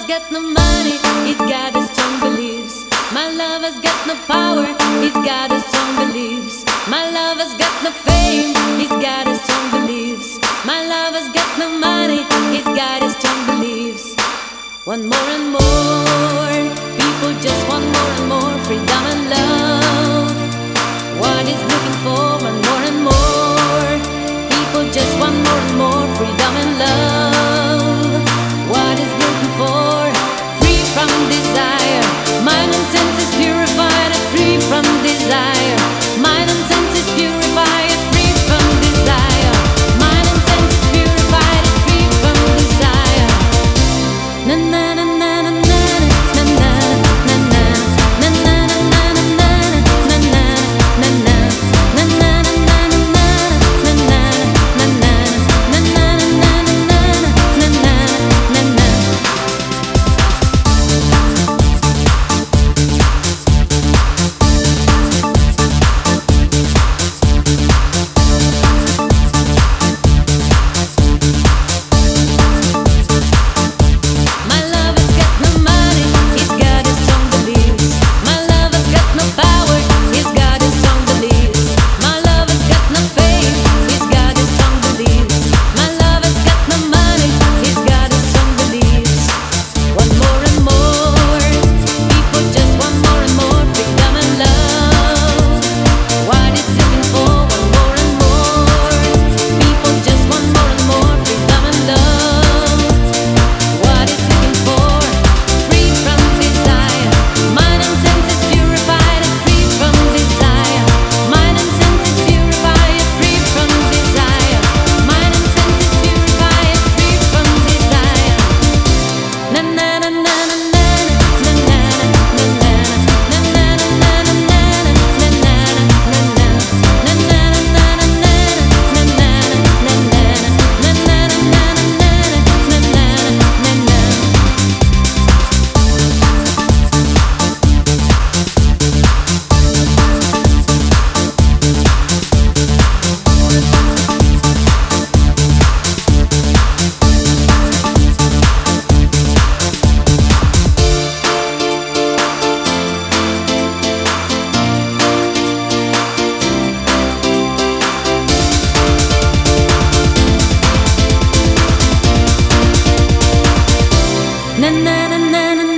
lover's got no money, he's got his strong beliefs. My lover's got no power, he's got his strong beliefs. My lover's got no fame, he's got his strong beliefs. My lover's got no money, he's got his strong beliefs. Want more and more, people just want more and more freedom and love. What is looking for, want more and more. People just want more and more freedom and love. What is looking for, free from desire. Mind and senses purified and free from desire. Mind and senses purified and free from desire. Mind and senses purified and free from desire. Na na na na na na na na na na na na na na na na na na. Na na na na na